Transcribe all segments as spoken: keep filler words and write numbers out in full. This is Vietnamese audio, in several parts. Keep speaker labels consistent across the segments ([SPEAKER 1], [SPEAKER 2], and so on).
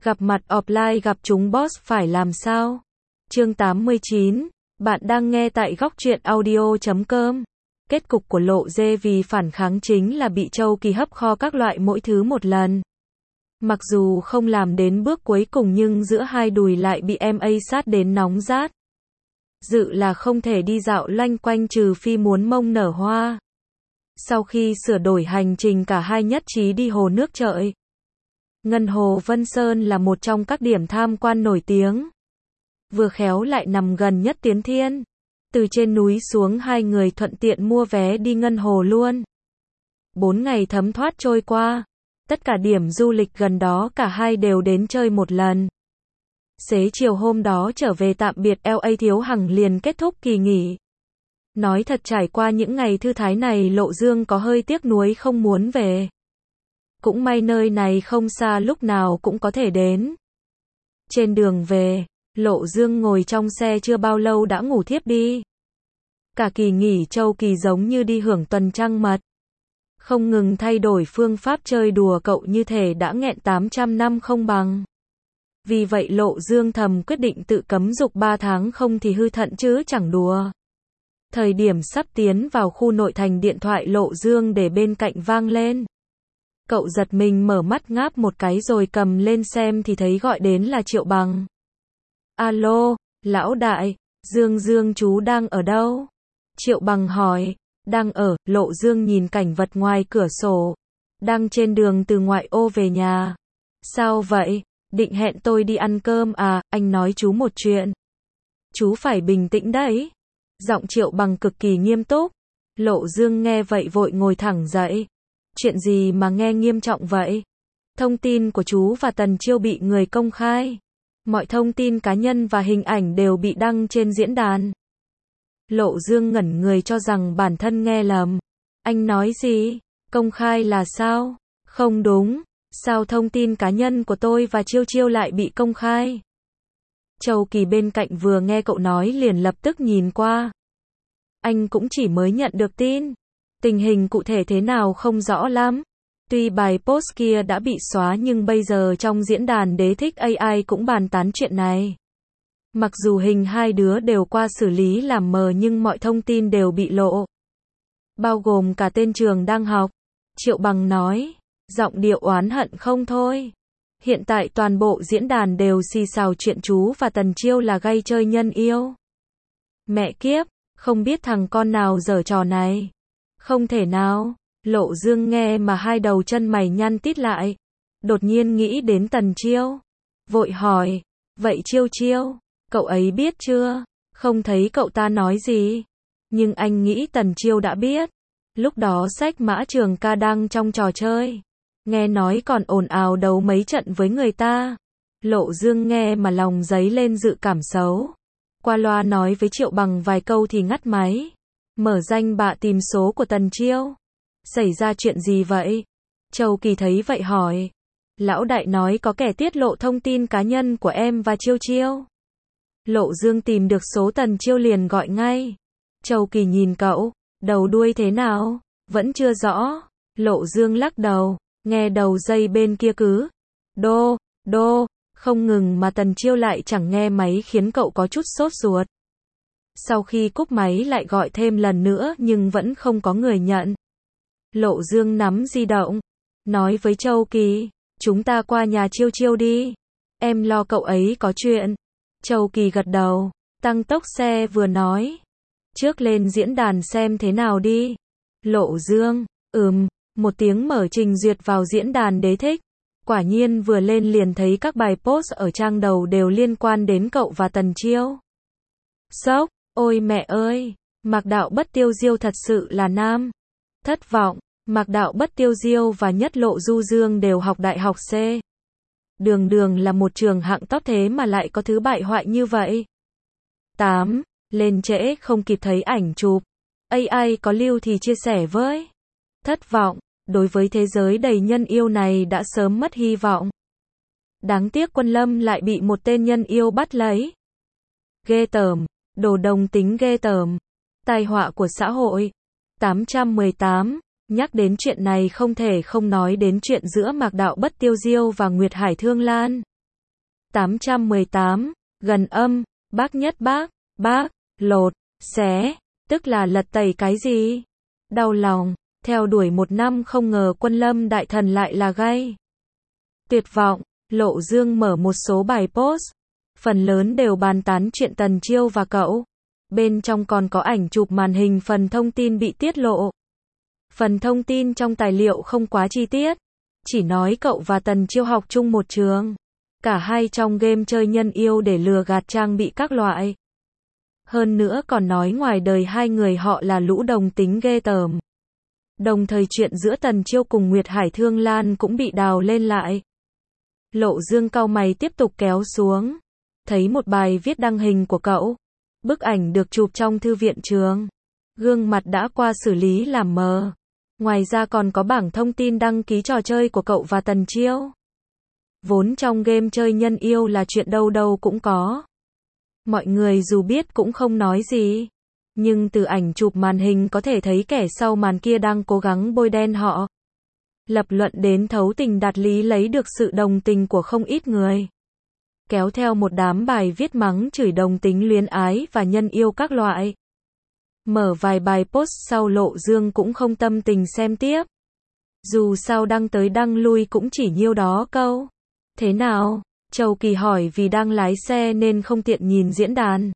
[SPEAKER 1] Gặp mặt offline gặp chúng boss phải làm sao? Chương tám mươi chín, bạn đang nghe tại góc truyện audio chấm com. Kết cục của Lộ Dê vì phản kháng chính là bị Châu Kỳ hấp kho các loại mỗi thứ một lần. Mặc dù không làm đến bước cuối cùng nhưng giữa hai đùi lại bị em a sát đến nóng rát. Dự là không thể đi dạo loanh quanh trừ phi muốn mông nở hoa. Sau khi sửa đổi hành trình cả hai nhất trí đi hồ nước chợi. Ngân Hồ Vân Sơn là một trong các điểm tham quan nổi tiếng. Vừa khéo lại nằm gần nhất Tiến Thiên. Từ trên núi xuống hai người thuận tiện mua vé đi Ngân Hồ luôn. Bốn ngày thấm thoát trôi qua. Tất cả điểm du lịch gần đó cả hai đều đến chơi một lần. Xế chiều hôm đó trở về tạm biệt lờ a Thiếu Hằng liền kết thúc kỳ nghỉ. Nói thật trải qua những ngày thư thái này Lộ Dương có hơi tiếc nuối không muốn về. Cũng may nơi này không xa lúc nào cũng có thể đến. Trên đường về, Lộ Dương ngồi trong xe chưa bao lâu đã ngủ thiếp đi. Cả kỳ nghỉ Châu Kỳ giống như đi hưởng tuần trăng mật. Không ngừng thay đổi phương pháp chơi đùa cậu như thể đã nghẹn tám trăm năm không bằng. Vì vậy Lộ Dương thầm quyết định tự cấm dục ba tháng không thì hư thận chứ chẳng đùa. Thời điểm sắp tiến vào khu nội thành điện thoại Lộ Dương để bên cạnh vang lên. Cậu giật mình mở mắt ngáp một cái rồi cầm lên xem thì thấy gọi đến là Triệu Bằng. Alo, lão đại, Dương Dương chú đang ở đâu? Triệu Bằng hỏi. Đang ở, Lộ Dương nhìn cảnh vật ngoài cửa sổ. Đang trên đường từ ngoại ô về nhà. Sao vậy? Định hẹn tôi đi ăn cơm à? Anh nói chú một chuyện. Chú phải bình tĩnh đấy. Giọng Triệu Bằng cực kỳ nghiêm túc. Lộ Dương nghe vậy vội ngồi thẳng dậy. Chuyện gì mà nghe nghiêm trọng vậy? Thông tin của chú và Tần Chiêu bị người công khai. Mọi thông tin cá nhân và hình ảnh đều bị đăng trên diễn đàn. Lộ Dương ngẩn người cho rằng bản thân nghe lầm. Anh nói gì? Công khai là sao? Không đúng. Sao thông tin cá nhân của tôi và Chiêu Chiêu lại bị công khai? Châu Kỳ bên cạnh vừa nghe cậu nói liền lập tức nhìn qua. Anh cũng chỉ mới nhận được tin. Tình hình cụ thể thế nào không rõ lắm. Tuy bài post kia đã bị xóa nhưng bây giờ trong diễn đàn đế thích a i cũng bàn tán chuyện này. Mặc dù hình hai đứa đều qua xử lý làm mờ nhưng mọi thông tin đều bị lộ. Bao gồm cả tên trường đang học. Triệu Bằng nói. Giọng điệu oán hận không thôi. Hiện tại toàn bộ diễn đàn đều xì xào chuyện chú và Tần Chiêu là gay chơi nhân yêu. Mẹ kiếp, không biết thằng con nào giở trò này. Không thể nào. Lộ Dương nghe mà hai đầu chân mày nhăn tít lại. Đột nhiên nghĩ đến Tần Chiêu. Vội hỏi. Vậy Chiêu Chiêu, cậu ấy biết chưa? Không thấy cậu ta nói gì. Nhưng anh nghĩ Tần Chiêu đã biết. Lúc đó sách Mã Trường Ca đang trong trò chơi. Nghe nói còn ồn ào đấu mấy trận với người ta. Lộ Dương nghe mà lòng dấy lên dự cảm xấu. Qua loa nói với Triệu Bằng vài câu thì ngắt máy. Mở danh bạ tìm số của Tần Chiêu. Xảy ra chuyện gì vậy? Châu Kỳ thấy vậy hỏi. Lão đại nói có kẻ tiết lộ thông tin cá nhân của em và Chiêu Chiêu. Lộ Dương tìm được số Tần Chiêu liền gọi ngay. Châu Kỳ nhìn cậu. Đầu đuôi thế nào? Vẫn chưa rõ. Lộ Dương lắc đầu. Nghe đầu dây bên kia cứ đô, đô, không ngừng mà Tần Chiêu lại chẳng nghe máy khiến cậu có chút sốt ruột. Sau khi cúp máy lại gọi thêm lần nữa nhưng vẫn không có người nhận. Lộ Dương nắm di động, nói với Châu Kỳ, chúng ta qua nhà Chiêu Chiêu đi. Em lo cậu ấy có chuyện. Châu Kỳ gật đầu, tăng tốc xe vừa nói. Trước lên diễn đàn xem thế nào đi. Lộ Dương, ừm. Một tiếng mở trình duyệt vào diễn đàn đế thích. Quả nhiên vừa lên liền thấy các bài post ở trang đầu đều liên quan đến cậu và Tần Chiêu. Sốc, ôi mẹ ơi, Mạc Đạo Bất Tiêu Diêu thật sự là nam. Thất vọng, Mạc Đạo Bất Tiêu Diêu và Nhất Lộ Du Dương đều học đại học C. Đường đường là một trường hạng top thế mà lại có thứ bại hoại như vậy. tám. Lên trễ không kịp thấy ảnh chụp. a i có lưu thì chia sẻ với. Thất vọng, đối với thế giới đầy nhân yêu này đã sớm mất hy vọng. Đáng tiếc Quân Lâm lại bị một tên nhân yêu bắt lấy. Ghê tởm, đồ đồng tính ghê tởm. Tai họa của xã hội. tám trăm mười tám, nhắc đến chuyện này không thể không nói đến chuyện giữa Mạc Đạo Bất Tiêu Diêu và Nguyệt Hải Thương Lan. tám trăm mười tám, gần âm, bác nhất bác, bác, lột, xé, tức là lật tẩy cái gì? Đau lòng, theo đuổi một năm không ngờ Quân Lâm đại thần lại là gay. Tuyệt vọng, Lộ Dương mở một số bài post, phần lớn đều bàn tán chuyện Tần Chiêu và cậu. Bên trong còn có ảnh chụp màn hình phần thông tin bị tiết lộ. Phần thông tin trong tài liệu không quá chi tiết, chỉ nói cậu và Tần Chiêu học chung một trường. Cả hai trong game chơi nhân yêu để lừa gạt trang bị các loại. Hơn nữa còn nói ngoài đời hai người họ là lũ đồng tính ghê tởm. Đồng thời chuyện giữa Tần Chiêu cùng Nguyệt Hải Thương Lan cũng bị đào lên lại. Lộ Dương cau mày tiếp tục kéo xuống. Thấy một bài viết đăng hình của cậu. Bức ảnh được chụp trong thư viện trường. Gương mặt đã qua xử lý làm mờ. Ngoài ra còn có bảng thông tin đăng ký trò chơi của cậu và Tần Chiêu. Vốn trong game chơi nhân yêu là chuyện đâu đâu cũng có. Mọi người dù biết cũng không nói gì. Nhưng từ ảnh chụp màn hình có thể thấy kẻ sau màn kia đang cố gắng bôi đen họ. Lập luận đến thấu tình đạt lý lấy được sự đồng tình của không ít người. Kéo theo một đám bài viết mắng chửi đồng tính luyến ái và nhân yêu các loại. Mở vài bài post sau Lộ Dương cũng không tâm tình xem tiếp. Dù sao đăng tới đăng lui cũng chỉ nhiêu đó câu. Thế nào? Châu Kỳ hỏi vì đang lái xe nên không tiện nhìn diễn đàn.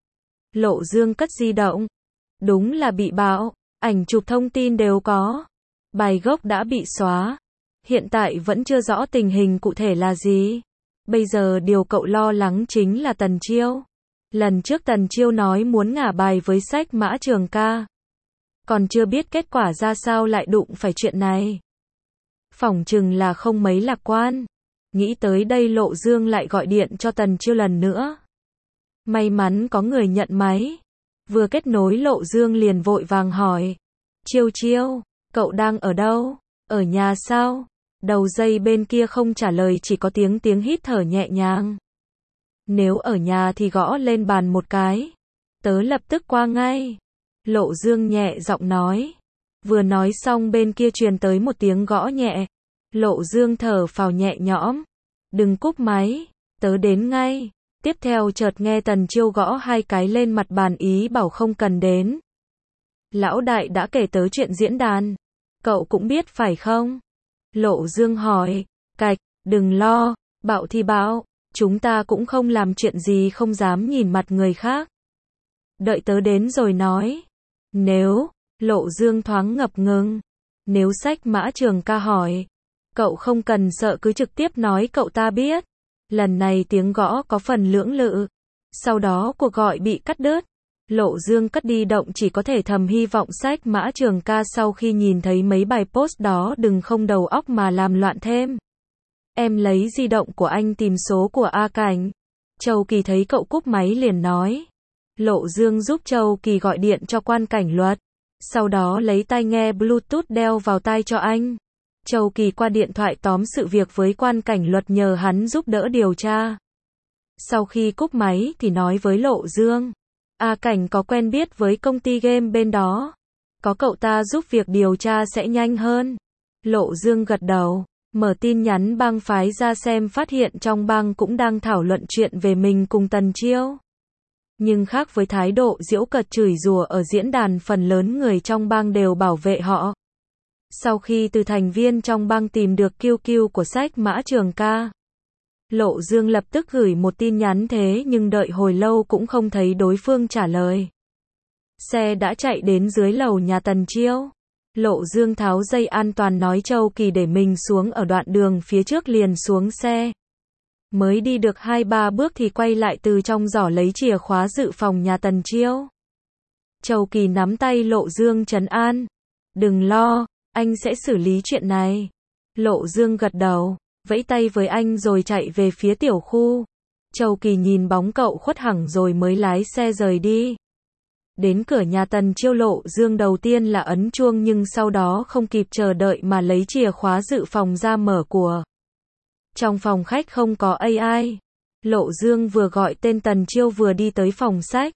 [SPEAKER 1] Lộ Dương cất di động. Đúng là bị bạo, ảnh chụp thông tin đều có. Bài gốc đã bị xóa. Hiện tại vẫn chưa rõ tình hình cụ thể là gì. Bây giờ điều cậu lo lắng chính là Tần Chiêu. Lần trước Tần Chiêu nói muốn ngả bài với sách Mã Trường Ca. Còn chưa biết kết quả ra sao lại đụng phải chuyện này. Phỏng chừng là không mấy lạc quan. Nghĩ tới đây Lộ Dương lại gọi điện cho Tần Chiêu lần nữa. May mắn có người nhận máy. Vừa kết nối Lộ Dương liền vội vàng hỏi. Chiêu Chiêu, cậu đang ở đâu? Ở nhà sao? Đầu dây bên kia không trả lời chỉ có tiếng tiếng hít thở nhẹ nhàng. Nếu ở nhà thì gõ lên bàn một cái. Tớ lập tức qua ngay. Lộ Dương nhẹ giọng nói. Vừa nói xong bên kia truyền tới một tiếng gõ nhẹ. Lộ Dương thở phào nhẹ nhõm. Đừng cúp máy, tớ đến ngay. Tiếp theo chợt nghe Tần Chiêu gõ hai cái lên mặt bàn ý bảo không cần đến. Lão đại đã kể tớ chuyện diễn đàn. Cậu cũng biết phải không? Lộ Dương hỏi. Cạch, đừng lo, bạo thì bạo. Chúng ta cũng không làm chuyện gì không dám nhìn mặt người khác. Đợi tớ đến rồi nói. Nếu, Lộ Dương thoáng ngập ngừng. Nếu sách Mã Trường Ca hỏi. Cậu không cần sợ cứ trực tiếp nói cậu ta biết. Lần này tiếng gõ có phần lưỡng lự. Sau đó cuộc gọi bị cắt đứt. Lộ Dương cất đi động chỉ có thể thầm hy vọng sách Mã Trường Ca sau khi nhìn thấy mấy bài post đó đừng không đầu óc mà làm loạn thêm. Em lấy di động của anh tìm số của A Cảnh. Châu Kỳ thấy cậu cúp máy liền nói. Lộ Dương giúp Châu Kỳ gọi điện cho Quan Cảnh Luật. Sau đó lấy tai nghe Bluetooth đeo vào tai cho anh. Châu Kỳ qua điện thoại tóm sự việc với Quan Cảnh Luật nhờ hắn giúp đỡ điều tra. Sau khi cúp máy thì nói với Lộ Dương. A Cảnh có quen biết với công ty game bên đó. Có cậu ta giúp việc điều tra sẽ nhanh hơn. Lộ Dương gật đầu. Mở tin nhắn bang phái ra xem phát hiện trong bang cũng đang thảo luận chuyện về mình cùng Tần Chiêu. Nhưng khác với thái độ giễu cợt chửi rủa ở diễn đàn phần lớn người trong bang đều bảo vệ họ. Sau khi từ thành viên trong bang tìm được Q Q của sách Mã Trường Ca. Lộ Dương lập tức gửi một tin nhắn thế nhưng đợi hồi lâu cũng không thấy đối phương trả lời. Xe đã chạy đến dưới lầu nhà Tần Chiêu. Lộ Dương tháo dây an toàn nói Châu Kỳ để mình xuống ở đoạn đường phía trước liền xuống xe. Mới đi được hai ba bước thì quay lại từ trong giỏ lấy chìa khóa dự phòng nhà Tần Chiêu. Châu Kỳ nắm tay Lộ Dương trấn an. Đừng lo, anh sẽ xử lý chuyện này. Lộ Dương gật đầu, vẫy tay với anh rồi chạy về phía tiểu khu. Châu Kỳ nhìn bóng cậu khuất hẳn rồi mới lái xe rời đi. Đến cửa nhà Tần Chiêu Lộ Dương đầu tiên là ấn chuông nhưng sau đó không kịp chờ đợi mà lấy chìa khóa dự phòng ra mở của. Trong phòng khách không có a i. Lộ Dương vừa gọi tên Tần Chiêu vừa đi tới phòng sách.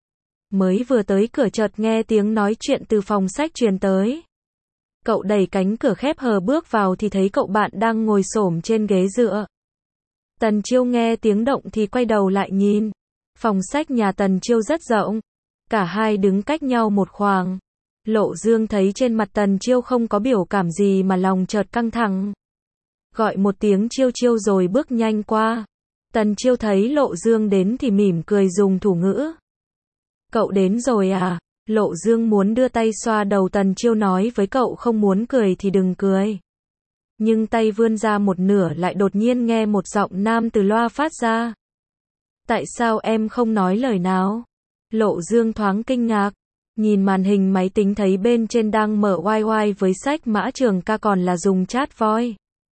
[SPEAKER 1] Mới vừa tới cửa chợt nghe tiếng nói chuyện từ phòng sách truyền tới. Cậu đẩy cánh cửa khép hờ bước vào thì thấy cậu bạn đang ngồi xổm trên ghế dựa. Tần Chiêu nghe tiếng động thì quay đầu lại nhìn. Phòng sách nhà Tần Chiêu rất rộng. Cả hai đứng cách nhau một khoảng. Lộ Dương thấy trên mặt Tần Chiêu không có biểu cảm gì mà lòng chợt căng thẳng. Gọi một tiếng Chiêu Chiêu rồi bước nhanh qua. Tần Chiêu thấy Lộ Dương đến thì mỉm cười dùng thủ ngữ. Cậu đến rồi à? Lộ Dương muốn đưa tay xoa đầu Tần Chiêu nói với cậu không muốn cười thì đừng cười. Nhưng tay vươn ra một nửa lại đột nhiên nghe một giọng nam từ loa phát ra. Tại sao em không nói lời nào? Lộ Dương thoáng kinh ngạc. Nhìn màn hình máy tính thấy bên trên đang mở oai oai với sách Mã Trường Ca còn là dùng chat voice.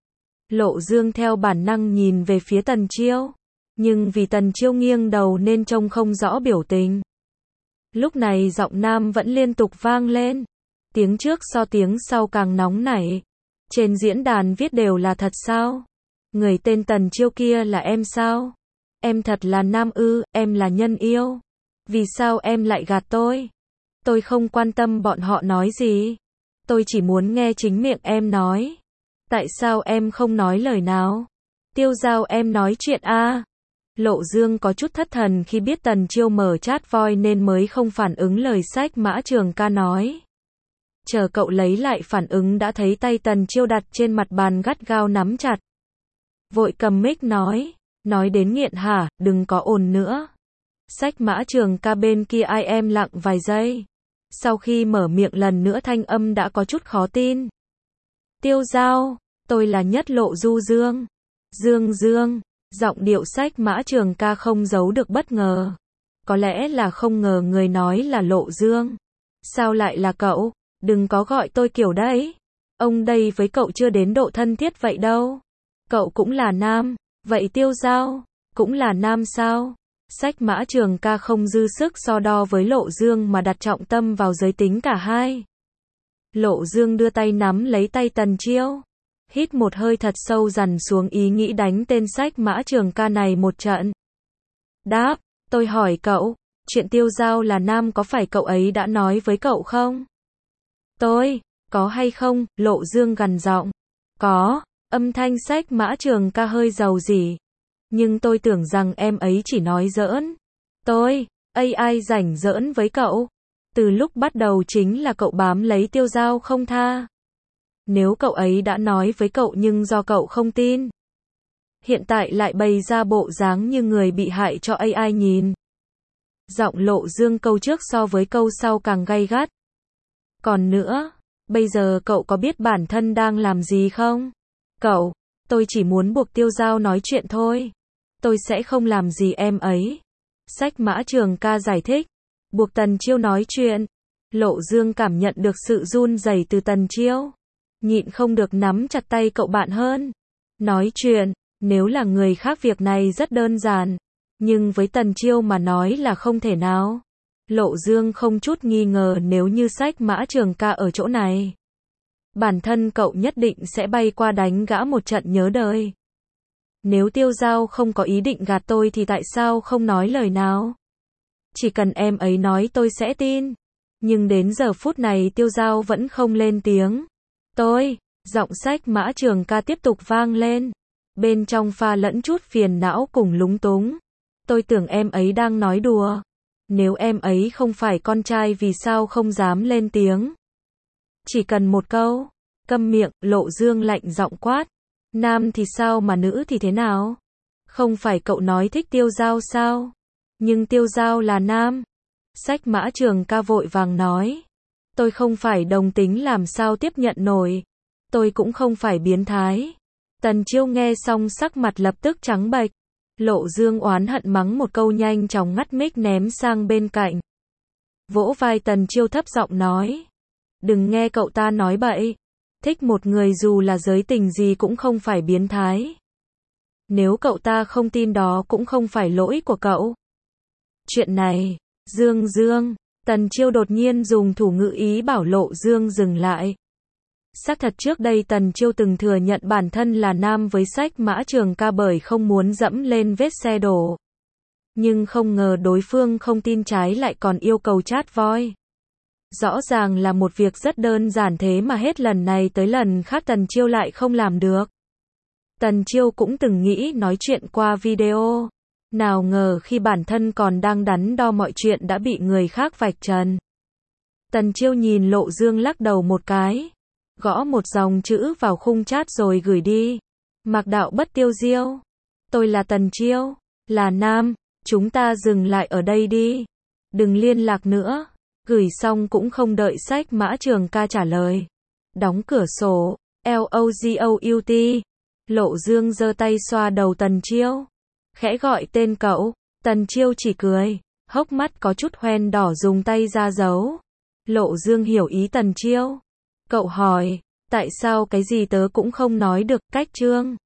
[SPEAKER 1] Lộ Dương theo bản năng nhìn về phía Tần Chiêu. Nhưng vì Tần Chiêu nghiêng đầu nên trông không rõ biểu tình. Lúc này giọng nam vẫn liên tục vang lên. Tiếng trước so tiếng sau càng nóng nảy. Trên diễn đàn viết đều là thật sao? Người tên Tần Chiêu kia là em sao? Em thật là nam ư, em là nhân yêu. Vì sao em lại gạt tôi? Tôi không quan tâm bọn họ nói gì. Tôi chỉ muốn nghe chính miệng em nói. Tại sao em không nói lời nào? Tiêu Giao em nói chuyện a. À? Lộ Dương có chút thất thần khi biết Tần Chiêu mở chat voice nên mới không phản ứng lời sách Mã Trường Ca nói. Chờ cậu lấy lại phản ứng đã thấy tay Tần Chiêu đặt trên mặt bàn gắt gao nắm chặt. Vội cầm mic nói, nói đến nghiện hả, đừng có ồn nữa. Sách Mã Trường Ca bên kia ai em lặng vài giây. Sau khi mở miệng lần nữa thanh âm đã có chút khó tin. Tiêu Giao, tôi là Nhất Lộ Du Dương. Dương Dương, giọng điệu sách Mã Trường Ca không giấu được bất ngờ. Có lẽ là không ngờ người nói là Lộ Dương. Sao lại là cậu? Đừng có gọi tôi kiểu đấy. Ông đây với cậu chưa đến độ thân thiết vậy đâu. Cậu cũng là nam. Vậy Tiêu Giao, cũng là nam sao? Sách Mã Trường Ca không dư sức so đo với Lộ Dương mà đặt trọng tâm vào giới tính cả hai. Lộ Dương đưa tay nắm lấy tay Tần Chiêu. Hít một hơi thật sâu dằn xuống ý nghĩ đánh tên sách Mã Trường Ca này một trận. Đáp, tôi hỏi cậu, chuyện Tiêu Giao là nam có phải cậu ấy đã nói với cậu không? Tôi, có hay không? Lộ Dương gằn giọng. Có, âm thanh sách Mã Trường Ca hơi dầu dỉ. Nhưng tôi tưởng rằng em ấy chỉ nói giỡn. Tôi, a i rảnh giỡn với cậu. Từ lúc bắt đầu chính là cậu bám lấy Tiêu Giao không tha. Nếu cậu ấy đã nói với cậu nhưng do cậu không tin. Hiện tại lại bày ra bộ dáng như người bị hại cho a i nhìn. Giọng Lộ Dương câu trước so với câu sau càng gay gắt. Còn nữa, bây giờ cậu có biết bản thân đang làm gì không? Cậu, tôi chỉ muốn buộc Tiêu Giao nói chuyện thôi. Tôi sẽ không làm gì em ấy. Sách Mã Trường Ca giải thích. Buộc Tần Chiêu nói chuyện. Lộ Dương cảm nhận được sự run rẩy từ Tần Chiêu. Nhịn không được nắm chặt tay cậu bạn hơn. Nói chuyện, nếu là người khác việc này rất đơn giản. Nhưng với Tần Chiêu mà nói là không thể nào. Lộ Dương không chút nghi ngờ nếu như sách Mã Trường Ca ở chỗ này. Bản thân cậu nhất định sẽ bay qua đánh gã một trận nhớ đời. Nếu Tiêu Giao không có ý định gạt tôi thì tại sao không nói lời nào? Chỉ cần em ấy nói tôi sẽ tin. Nhưng đến giờ phút này Tiêu Giao vẫn không lên tiếng. Tôi, giọng sách Mã Trường Ca tiếp tục vang lên. Bên trong pha lẫn chút phiền não cùng lúng túng. Tôi tưởng em ấy đang nói đùa. Nếu em ấy không phải con trai vì sao không dám lên tiếng? Chỉ cần một câu. Câm miệng, Lộ Dương lạnh giọng quát. Nam thì sao mà nữ thì thế nào? Không phải cậu nói thích Tiêu Giao sao? Nhưng Tiêu Giao là nam. Sách Mã Trường Ca vội vàng nói. Tôi không phải đồng tính làm sao tiếp nhận nổi. Tôi cũng không phải biến thái. Tần Chiêu nghe xong sắc mặt lập tức trắng bệch. Lộ Dương oán hận mắng một câu nhanh chóng ngắt mic ném sang bên cạnh. Vỗ vai Tần Chiêu thấp giọng nói. Đừng nghe cậu ta nói bậy. Thích một người dù là giới tình gì cũng không phải biến thái. Nếu cậu ta không tin đó cũng không phải lỗi của cậu. Chuyện này, Dương Dương, Tần Chiêu đột nhiên dùng thủ ngữ ý bảo Lộ Dương dừng lại. Xác thật trước đây Tần Chiêu từng thừa nhận bản thân là nam với sách Mã Trường Ca bởi không muốn dẫm lên vết xe đổ. Nhưng không ngờ đối phương không tin trái lại còn yêu cầu chat voice. Rõ ràng là một việc rất đơn giản thế mà hết lần này tới lần khác Tần Chiêu lại không làm được. Tần Chiêu cũng từng nghĩ nói chuyện qua video. Nào ngờ khi bản thân còn đang đắn đo mọi chuyện đã bị người khác vạch trần. Tần Chiêu nhìn Lộ Dương lắc đầu một cái. Gõ một dòng chữ vào khung chat rồi gửi đi. Mạc đạo bất tiêu diêu. Tôi là Tần Chiêu. Là nam. Chúng ta dừng lại ở đây đi. Đừng liên lạc nữa. Gửi xong cũng không đợi sách Mã Trường Ca trả lời. Đóng cửa sổ. L O G O U T. Lộ Dương giơ tay xoa đầu Tần Chiêu. Khẽ gọi tên cậu. Tần Chiêu chỉ cười. Hốc mắt có chút hoen đỏ dùng tay ra giấu. Lộ Dương hiểu ý Tần Chiêu. Cậu hỏi. Tại sao cái gì tớ cũng không nói được, cách Trương.